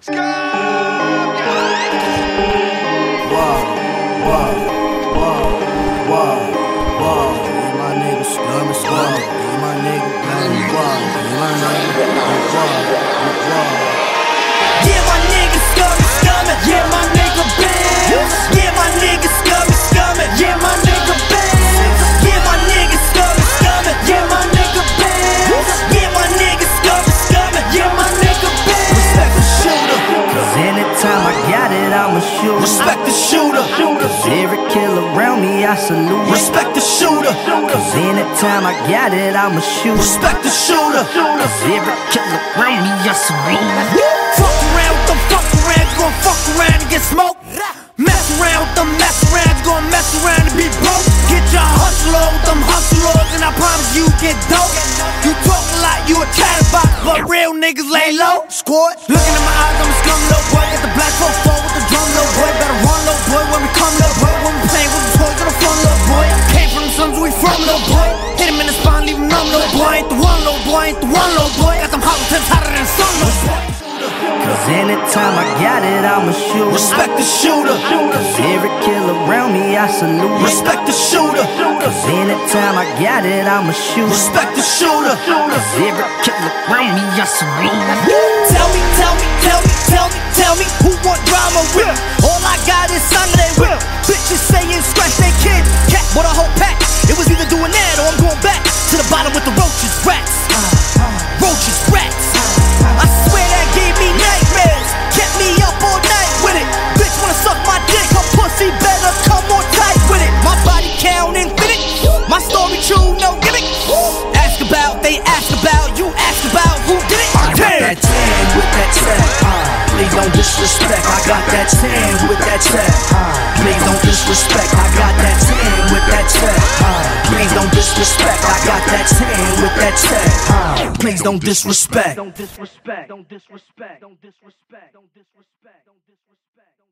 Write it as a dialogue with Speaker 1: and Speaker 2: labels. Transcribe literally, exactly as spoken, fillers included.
Speaker 1: Whoa, whoa, whoa, whoa, whoa. Yeah, my nigga scummy, scummy. Yeah, my nigga bloody, whoa. Yeah, my nigga, whoa, whoa.
Speaker 2: Yeah, my nigga scummy, scummy. Yeah, my nigga Benz. Yeah, my nigga scummy, scummy. Yeah, my nigga Benz. Yeah, my nigga scummy, scummy. Yeah, my nigga Benz. Yeah, my nigga scummy, scummy. Yeah, my nigga Benz.
Speaker 1: Respect the shooter,
Speaker 2: Cause anytime I got it, I'ma shoot.
Speaker 1: respect the shooter,
Speaker 2: Cause every kill around me, I salute.
Speaker 1: respect the shooter,
Speaker 2: Cause anytime I got it, I'ma shoot.
Speaker 1: respect the shooter.
Speaker 2: Cause every kill around me, I salute. Fuck around with them, fuck around, you gon' fuck around and get smoked. Mess around with them, mess around, you gon' mess around and be broke. Get your hustle on with them hustle lords, and I promise you get dope. You talk a lot, you a chatterbox, but real niggas lay low.
Speaker 1: Squad,
Speaker 2: Looking in my eyes, I'm a scum little boy. Got the black folk fall with the drum little boy. Better run little boy when we come little boy. When we play with the toys, got a fun little boy. Came from the sons we from little boy. Hit him in the spine, leave him numb little boy. Ain't the one little boy, ain't the one little boy. Got them hollow tips hotter than sun little boy. Cause anytime I got it, I'ma shoot.
Speaker 1: respect the shooter,
Speaker 2: Cause every kill around me, I salute.
Speaker 1: respect the shooter,
Speaker 2: Cause anytime I got it, I'ma shoot.
Speaker 1: respect the shooter.
Speaker 2: Cause every kill around me, I salute. Tell me, tell me, tell me, tell me, tell me who want drama with me? All I got is Sunday whip. Bitches saying scratch they kid. Cat with a whole pack. It was either doing that or I'm going back to the bottom with the roaches, rats. Roaches, rats. I swear that gave me nightmares. Kept me up all night with it. Bitch wanna suck my dick, her pussy better come more tight with it. My body count infinite. My story true, no gimmick. Ask about, they ask about, you ask about who did it.
Speaker 1: I got that ten with that track. Please don't disrespect. I got that ten with that track. Please don't disrespect. I got that ten with that track. Please don't disrespect. I got that ten with that track. Please don't disrespect.
Speaker 2: Don't disrespect, don't disrespect, don't disrespect, don't disrespect, don't disrespect.